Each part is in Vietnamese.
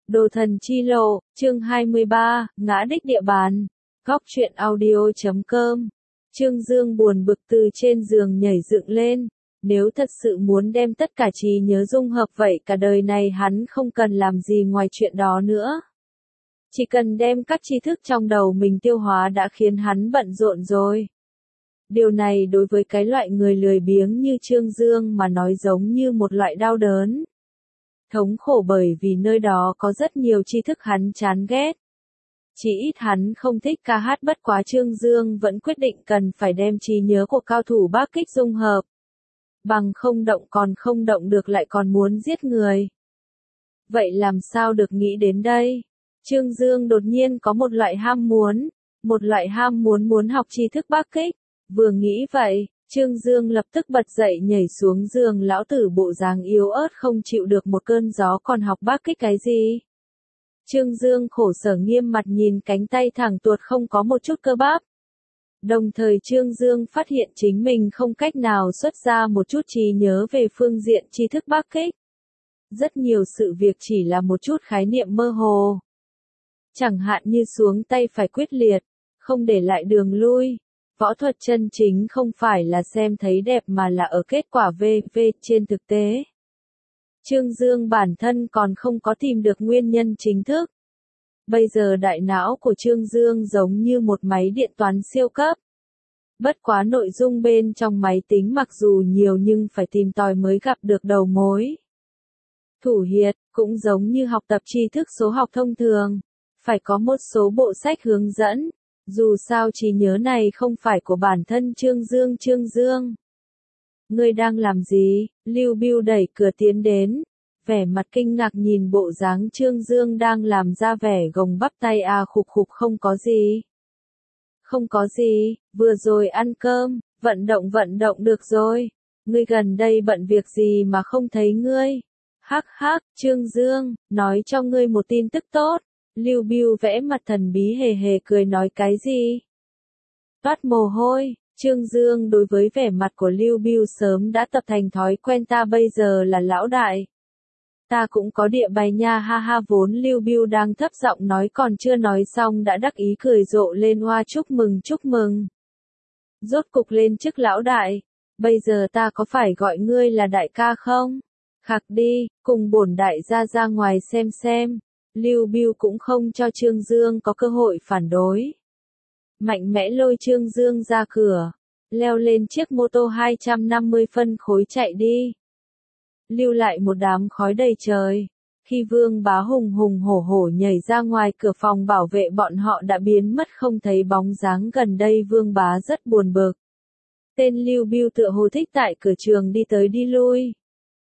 Đồ thần chi lộ, chương 23, ngã đích địa bàn. Góc truyện audio.com. Trương Dương buồn bực từ trên giường nhảy dựng lên. Nếu thật sự muốn đem tất cả trí nhớ dung hợp vậy cả đời này hắn không cần làm gì ngoài chuyện đó nữa. Chỉ cần đem các tri thức trong đầu mình tiêu hóa đã khiến hắn bận rộn rồi. Điều này đối với cái loại người lười biếng như Trương Dương mà nói giống như một loại đau đớn. Thống khổ bởi vì nơi đó có rất nhiều tri thức hắn chán ghét. Chỉ ít hắn không thích ca hát, bất quá Trương Dương vẫn quyết định cần phải đem trí nhớ của cao thủ Bắc Kích dung hợp. Bằng không động còn không động được lại còn muốn giết người. Vậy làm sao được nghĩ đến đây? Trương Dương đột nhiên có một loại ham muốn học tri thức Bắc Kích. Vừa nghĩ vậy, Trương Dương lập tức bật dậy nhảy xuống giường, lão tử bộ dáng yếu ớt không chịu được một cơn gió còn học Bắc Kích cái gì. Trương Dương khổ sở nghiêm mặt nhìn cánh tay thẳng tuột không có một chút cơ bắp. Đồng thời Trương Dương phát hiện chính mình không cách nào xuất ra một chút trí nhớ về phương diện tri thức Bắc Kích. Rất nhiều sự việc chỉ là một chút khái niệm mơ hồ. Chẳng hạn như xuống tay phải quyết liệt, không để lại đường lui. Võ thuật chân chính không phải là xem thấy đẹp mà là ở kết quả VV trên thực tế. Trương Dương bản thân còn không có tìm được nguyên nhân chính thức. Bây giờ đại não của Trương Dương giống như một máy điện toán siêu cấp. Bất quá nội dung bên trong máy tính mặc dù nhiều nhưng phải tìm tòi mới gặp được đầu mối. Thủ hiệt, cũng giống như học tập tri thức số học thông thường. Phải có một số bộ sách hướng dẫn. Dù sao trí nhớ này không phải của bản thân Trương Dương. Ngươi đang làm gì? Lưu Bưu đẩy cửa tiến đến. Vẻ mặt kinh ngạc nhìn bộ dáng Trương Dương đang làm ra vẻ gồng bắp tay khục không có gì. Không có gì, vừa rồi ăn cơm, vận động được rồi. Ngươi gần đây bận việc gì mà không thấy ngươi? Hắc, Trương Dương, nói cho ngươi một tin tức tốt. Lưu Bưu vẽ mặt thần bí hề cười nói cái gì? Toát mồ hôi, Trương Dương đối với vẻ mặt của Lưu Bưu sớm đã tập thành thói quen, ta bây giờ là lão đại. Ta cũng có địa bài nha, ha vốn Lưu Bưu đang thấp giọng nói còn chưa nói xong đã đắc ý cười rộ lên, hoa chúc mừng. Rốt cục lên chức lão đại, bây giờ ta có phải gọi ngươi là đại ca không? Khạc đi, cùng bổn đại gia ra ngoài xem. Lưu Bưu cũng không cho Trương Dương có cơ hội phản đối. Mạnh mẽ lôi Trương Dương ra cửa, leo lên chiếc mô tô 250 phân khối chạy đi. Lưu lại một đám khói đầy trời. Khi Vương Bá hùng hổ nhảy ra ngoài cửa phòng bảo vệ bọn họ đã biến mất không thấy bóng dáng, gần đây Vương Bá rất buồn bực. Tên Lưu Bưu tựa hồ thích tại cửa trường đi tới đi lui.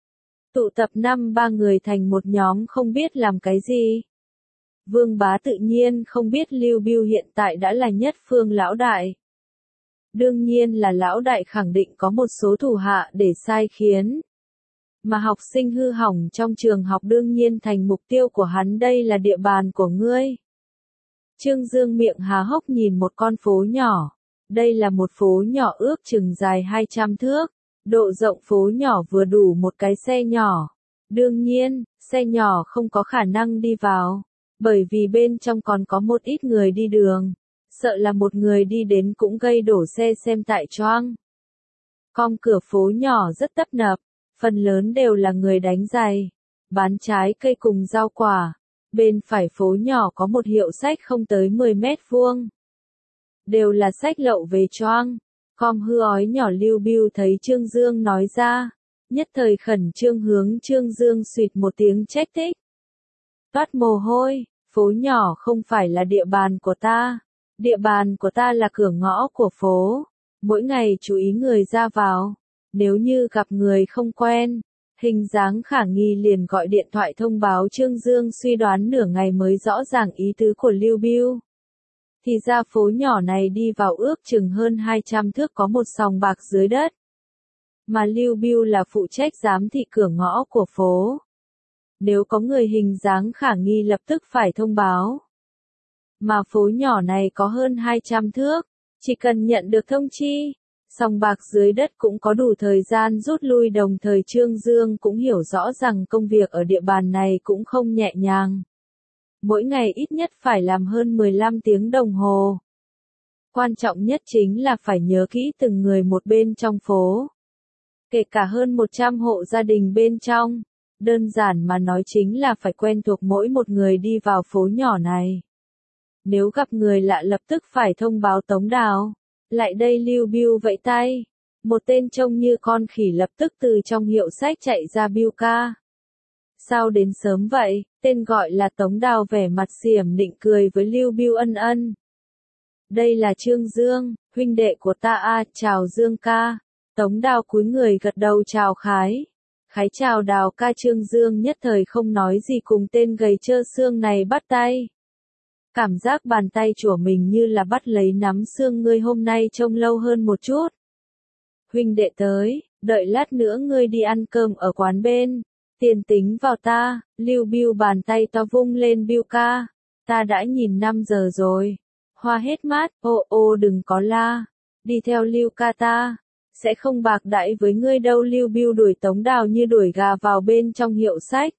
Tụ tập 5-3 người thành một nhóm không biết làm cái gì. Vương Bá tự nhiên không biết Lưu Bưu hiện tại đã là nhất phương lão đại. Đương nhiên là lão đại khẳng định có một số thủ hạ để sai khiến. Mà học sinh hư hỏng trong trường học đương nhiên thành mục tiêu của hắn, đây là địa bàn của ngươi. Trương Dương miệng há hốc nhìn một con phố nhỏ. Đây là một phố nhỏ ước chừng dài 200 thước. Độ rộng phố nhỏ vừa đủ một cái xe nhỏ. Đương nhiên, xe nhỏ không có khả năng đi vào. Bởi vì bên trong còn có một ít người đi đường. Sợ là một người đi đến cũng gây đổ xe xem tại choang. Cong cửa phố nhỏ rất tấp nập. Phần lớn đều là người đánh giày, bán trái cây cùng rau quả. Bên phải phố nhỏ có một hiệu sách không tới 10 mét vuông. Đều là sách lậu về choang. Com hư ói nhỏ Lưu Bưu thấy Trương Dương nói ra. Nhất thời khẩn trương hướng Trương Dương xuyệt một tiếng trách thích. Toát mồ hôi, phố nhỏ không phải là địa bàn của ta. Địa bàn của ta là cửa ngõ của phố. Mỗi ngày chú ý người ra vào. Nếu như gặp người không quen, hình dáng khả nghi liền gọi điện thoại thông báo. Trương Dương suy đoán nửa ngày mới rõ ràng ý tứ của Lưu Bưu. Thì ra phố nhỏ này đi vào ước chừng hơn 200 thước có một sòng bạc dưới đất. Mà Lưu Bưu là phụ trách giám thị cửa ngõ của phố. Nếu có người hình dáng khả nghi lập tức phải thông báo. Mà phố nhỏ này có hơn 200 thước, chỉ cần nhận được thông chi. Sòng bạc dưới đất cũng có đủ thời gian rút lui, đồng thời Trương Dương cũng hiểu rõ rằng công việc ở địa bàn này cũng không nhẹ nhàng. mỗi ngày ít nhất phải làm hơn 15 tiếng đồng hồ. Quan trọng nhất chính là phải nhớ kỹ từng người một bên trong phố. Kể cả hơn 100 hộ gia đình bên trong. Đơn giản mà nói chính là phải quen thuộc mỗi một người đi vào phố nhỏ này. Nếu gặp người lạ lập tức phải thông báo Tống Đào. Lại đây Lưu Bưu vẫy tay. Một tên trông như con khỉ lập tức từ trong hiệu sách chạy ra. Bưu ca. Sao đến sớm vậy? Tên gọi là Tống Đào vẻ mặt xiểm nịnh cười với Lưu Bưu ân ân. Đây là Trương Dương, huynh đệ của ta a, chào Dương ca. Tống Đào cúi người gật đầu chào Khái. Khái chào Đào ca. Trương Dương nhất thời không nói gì cùng tên gầy trơ xương này bắt tay. Cảm giác bàn tay của mình như là bắt lấy nắm xương. Ngươi hôm nay trông lâu hơn một chút. Huynh đệ tới, đợi lát nữa ngươi đi ăn cơm ở quán bên. Tiền tính vào ta. Lưu Bưu bàn tay to vung lên. Bưu ca, ta đã nhìn 5 giờ rồi. Hoa hết mát. Ô đừng có la. Đi theo Lưu ca ta. Sẽ không bạc đãi với ngươi đâu. Lưu Bưu đuổi Tống Đào như đuổi gà vào bên trong hiệu sách.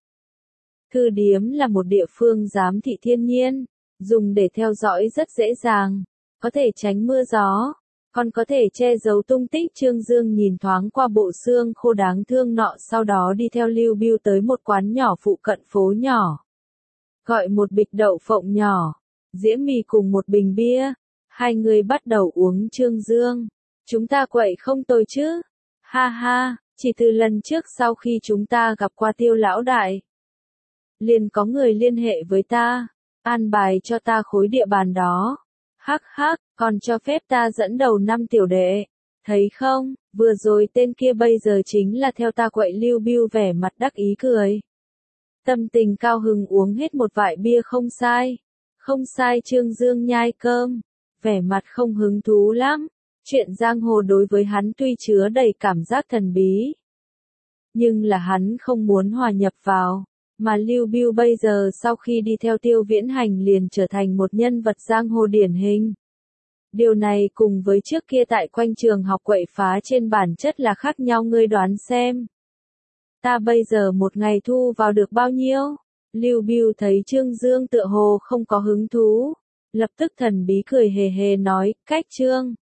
Thư điếm là một địa phương giám thị thiên nhiên, dùng để theo dõi rất dễ dàng, có thể tránh mưa gió, còn có thể che giấu tung tích. Trương Dương nhìn thoáng qua bộ xương khô đáng thương nọ, sau đó đi theo Lưu Bưu tới một quán nhỏ phụ cận phố nhỏ. Gọi một bịch đậu phộng nhỏ, dĩa mì cùng một bình bia. Hai người bắt đầu uống. Trương Dương, chúng ta quậy không tồi chứ? Ha ha, chỉ từ lần trước sau khi chúng ta gặp qua Tiêu lão đại, liền có người liên hệ với ta, an bài cho ta khối địa bàn đó. Hắc hắc, còn cho phép ta dẫn đầu 5 tiểu đệ. Thấy không, vừa rồi tên kia bây giờ chính là theo ta quậy. Lưu Bưu vẻ mặt đắc ý cười. Tâm tình cao hứng uống hết một vại bia. Không sai. Không sai. Trương Dương nhai cơm, vẻ mặt không hứng thú lắm. Chuyện giang hồ đối với hắn tuy chứa đầy cảm giác thần bí, nhưng là hắn không muốn hòa nhập vào. Mà Lưu Bưu bây giờ sau khi đi theo Tiêu Viễn Hành liền trở thành một nhân vật giang hồ điển hình. Điều này cùng với trước kia tại quanh trường học quậy phá trên bản chất là khác nhau. Ngươi đoán xem, ta bây giờ một ngày thu vào được bao nhiêu? Lưu Bưu thấy Trương Dương tựa hồ không có hứng thú, lập tức thần bí cười hề hề nói, cách Trương